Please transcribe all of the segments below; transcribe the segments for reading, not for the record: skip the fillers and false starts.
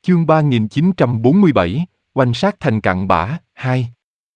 Chương 3947, oanh sát thành cặn bã, 2.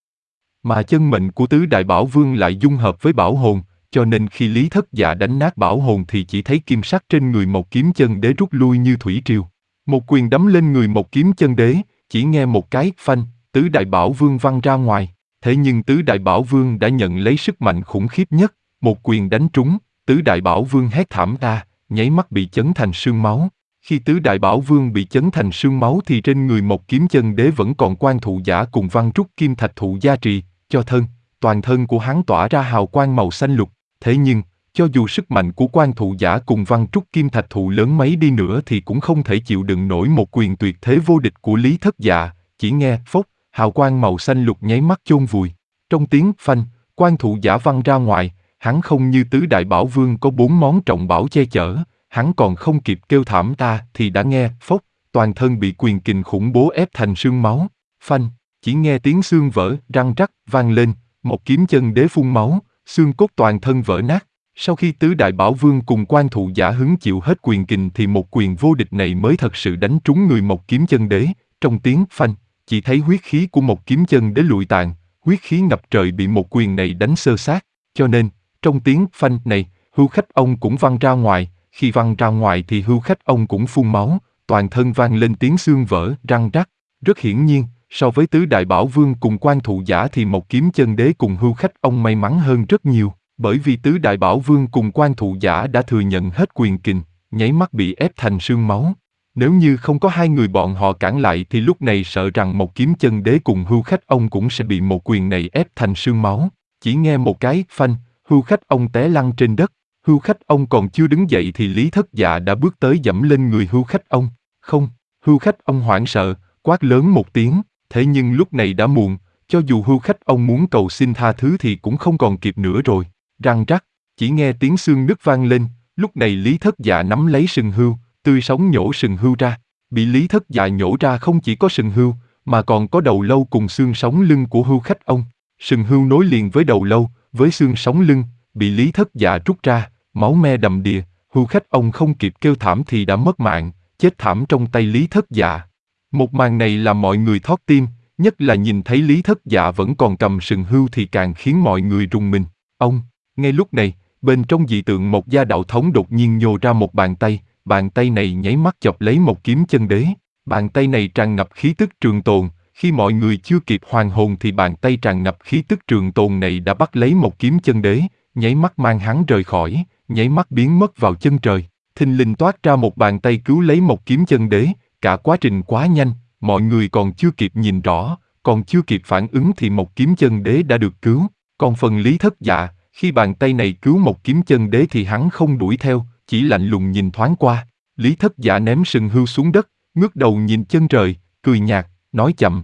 Mà chân mệnh của tứ đại bảo vương lại dung hợp với bảo hồn, cho nên khi Lý Thất Dạ đánh nát bảo hồn thì chỉ thấy kim sắc trên người Mộc Kiếm Chân Đế rút lui như thủy triều. Một quyền đấm lên người Mộc Kiếm Chân Đế, chỉ nghe một cái phanh, tứ đại bảo vương văng ra ngoài. Thế nhưng tứ đại bảo vương đã nhận lấy sức mạnh khủng khiếp nhất, một quyền đánh trúng, tứ đại bảo vương hét thảm ra, nháy mắt bị chấn thành sương máu. Khi tứ đại bảo vương bị chấn thành sương máu thì trên người Mộc Kiếm Chân Đế vẫn còn Quan Thụ Giả cùng Văn Trúc Kim Thạch Thụ gia trì, cho toàn thân của hắn tỏa ra hào quang màu xanh lục. Thế nhưng, cho dù sức mạnh của Quan Thụ Giả cùng Văn Trúc Kim Thạch Thụ lớn mấy đi nữa thì cũng không thể chịu đựng nổi một quyền tuyệt thế vô địch của Lý Thất Dạ. Chỉ nghe phốc, hào quang màu xanh lục nháy mắt chôn vùi. Trong tiếng phanh, Quan Thụ Giả văng ra ngoài, hắn không như tứ đại bảo vương có 4 món trọng bảo che chở, hắn còn không kịp kêu thảm ta thì đã nghe phốc, toàn thân bị quyền kình khủng bố ép thành sương máu. Phanh, chỉ nghe tiếng xương vỡ, răng rắc vang lên, Mộc Kiếm Chân Đế phun máu, xương cốt toàn thân vỡ nát. Sau khi tứ đại bảo vương cùng Quan Thụ Giả hứng chịu hết quyền kình thì một quyền vô địch này mới thật sự đánh trúng người Mộc Kiếm Chân Đế. Trong tiếng phanh, chỉ thấy huyết khí của Mộc Kiếm Chân Đế lụi tàn, huyết khí ngập trời bị một quyền này đánh xơ xác. Cho nên, trong tiếng phanh này, Hưu Khách ông cũng văng ra ngoài. Khi văng ra ngoài thì Hưu Khách ông cũng phun máu, toàn thân vang lên tiếng xương vỡ, răng rắc. Rất hiển nhiên, so với tứ đại bảo vương cùng Quan Thụ Giả thì Mộc Kiếm Chân Đế cùng Hưu Khách ông may mắn hơn rất nhiều, bởi vì tứ đại bảo vương cùng Quan Thụ Giả đã thừa nhận hết quyền kình, nháy mắt bị ép thành sương máu. Nếu như không có hai người bọn họ cản lại thì lúc này sợ rằng Mộc Kiếm Chân Đế cùng Hưu Khách ông cũng sẽ bị một quyền này ép thành sương máu. Chỉ nghe một cái phanh, Hưu Khách ông té lăn trên đất. Hưu Khách ông còn chưa đứng dậy thì Lý Thất Dạ đã bước tới giẫm lên người Hưu Khách ông. Không, Hưu Khách ông hoảng sợ, quát lớn một tiếng, thế nhưng lúc này đã muộn, cho dù Hưu Khách ông muốn cầu xin tha thứ thì cũng không còn kịp nữa rồi. Răng rắc, chỉ nghe tiếng xương nứt vang lên, lúc này Lý Thất Dạ nắm lấy sừng hươu, tươi sống nhổ sừng hươu ra. Bị Lý Thất Dạ nhổ ra không chỉ có sừng hươu, mà còn có đầu lâu cùng xương sống lưng của Hưu Khách ông. Sừng hươu nối liền với đầu lâu, với xương sống lưng, bị Lý Thất Dạ rút ra, máu me đầm đìa. Hưu Khách ông không kịp kêu thảm thì đã mất mạng, chết thảm trong tay Lý Thất Dạ. Một màn này làm mọi người thót tim, nhất là nhìn thấy Lý Thất Dạ vẫn còn cầm sừng hươu thì càng khiến mọi người rùng mình. Ngay lúc này, bên trong dị tượng Mộc Gia đạo thống đột nhiên nhô ra một bàn tay này nháy mắt chộp lấy Mộc Kiếm Chân Đế. Bàn tay này tràn ngập khí tức trường tồn, khi mọi người chưa kịp hoàn hồn thì bàn tay tràn ngập khí tức trường tồn này đã bắt lấy Mộc Kiếm Chân Đế, nháy mắt mang hắn rời khỏi, nháy mắt biến mất vào chân trời. Thình lình toát ra một bàn tay cứu lấy Mộc Kiếm Chân Đế, cả quá trình quá nhanh, mọi người còn chưa kịp nhìn rõ, còn chưa kịp phản ứng thì Mộc Kiếm Chân Đế đã được cứu. Còn phần Lý Thất Dạ, khi bàn tay này cứu Mộc Kiếm Chân Đế thì hắn không đuổi theo, chỉ lạnh lùng nhìn thoáng qua. Lý Thất Dạ ném sừng hươu xuống đất, ngước đầu nhìn chân trời, cười nhạt, nói chậm.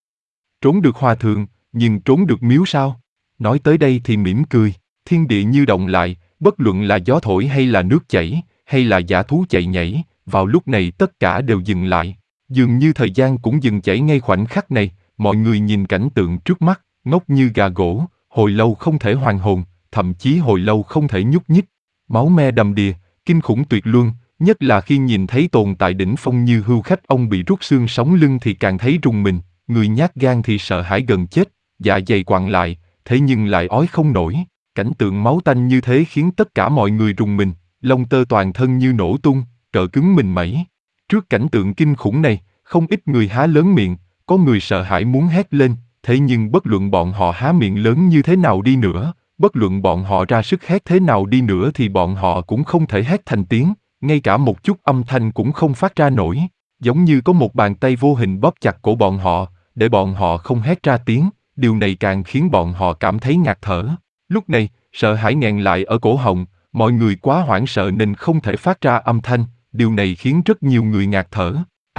Trốn được hòa thượng, nhưng trốn được miếu sao? Nói tới đây thì mỉm cười, thiên địa như động lại, bất luận là gió thổi hay là nước chảy, hay là dã thú chạy nhảy, vào lúc này tất cả đều dừng lại. Dường như thời gian cũng dừng chảy ngay khoảnh khắc này, mọi người nhìn cảnh tượng trước mắt, ngốc như gà gỗ, hồi lâu không thể hoàn hồn, thậm chí hồi lâu không thể nhúc nhích. Máu me đầm đìa, kinh khủng tuyệt luân, nhất là khi nhìn thấy tồn tại đỉnh phong như Hưu Khách ông bị rút xương sống lưng thì càng thấy rùng mình, người nhát gan thì sợ hãi gần chết, dạ dày quặn lại, thế nhưng lại ói không nổi. Cảnh tượng máu tanh như thế khiến tất cả mọi người rùng mình, lông tơ toàn thân như nổ tung, cỡ cứng mình mẩy. Trước cảnh tượng kinh khủng này, không ít người há lớn miệng, có người sợ hãi muốn hét lên, thế nhưng bất luận bọn họ há miệng lớn như thế nào đi nữa, bất luận bọn họ ra sức hét thế nào đi nữa thì bọn họ cũng không thể hét thành tiếng, ngay cả một chút âm thanh cũng không phát ra nổi, giống như có một bàn tay vô hình bóp chặt cổ bọn họ, để bọn họ không hét ra tiếng, điều này càng khiến bọn họ cảm thấy ngạt thở. Lúc này, sợ hãi nghẹn lại ở cổ họng, mọi người quá hoảng sợ nên không thể phát ra âm thanh, điều này khiến rất nhiều người ngạt thở.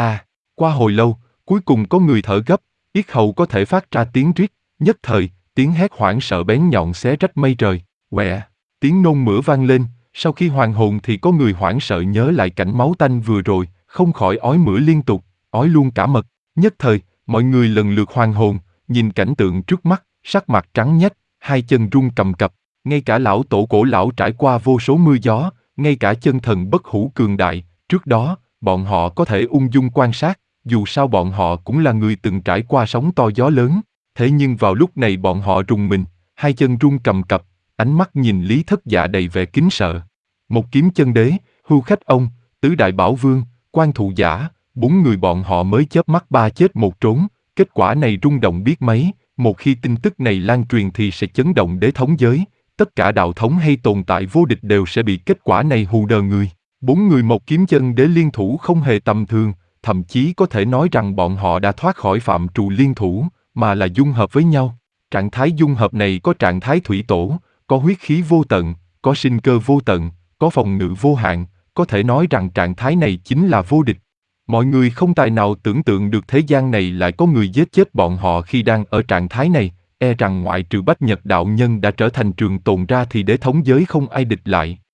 Qua hồi lâu, cuối cùng có người thở gấp, yết hầu có thể phát ra tiếng rít, nhất thời, tiếng hét hoảng sợ bén nhọn xé rách mây trời. Quẹ, tiếng nôn mửa vang lên, sau khi hoàn hồn thì có người hoảng sợ nhớ lại cảnh máu tanh vừa rồi, không khỏi ói mửa liên tục, ói luôn cả mật. Nhất thời, mọi người lần lượt hoàn hồn, nhìn cảnh tượng trước mắt, sắc mặt trắng nhách, hai chân run cầm cập, ngay cả lão tổ cổ lão trải qua vô số mưa gió, ngay cả chân thần bất hủ cường đại, trước đó, bọn họ có thể ung dung quan sát, dù sao bọn họ cũng là người từng trải qua sóng to gió lớn. Thế nhưng vào lúc này bọn họ rùng mình, hai chân run cầm cập, ánh mắt nhìn Lý Thất Dạ đầy vẻ kính sợ. Một kiếm chân đế, hưu khách ông, tứ đại bảo vương, quan thụ giả, bốn người bọn họ mới chớp mắt ba chết một trốn, kết quả này rung động biết mấy, một khi tin tức này lan truyền thì sẽ chấn động đế thống giới, tất cả đạo thống hay tồn tại vô địch đều sẽ bị kết quả này hù đờ người. Bốn người một kiếm chân đế liên thủ không hề tầm thường, thậm chí có thể nói rằng bọn họ đã thoát khỏi phạm trù liên thủ, mà là dung hợp với nhau. Trạng thái dung hợp này có trạng thái thủy tổ, có huyết khí vô tận, có sinh cơ vô tận, có phòng ngự vô hạn, có thể nói rằng trạng thái này chính là vô địch. Mọi người không tài nào tưởng tượng được thế gian này lại có người giết chết bọn họ khi đang ở trạng thái này, e rằng ngoại trừ Bách Nhật đạo nhân đã trở thành trường tồn ra thì đế thống giới không ai địch lại.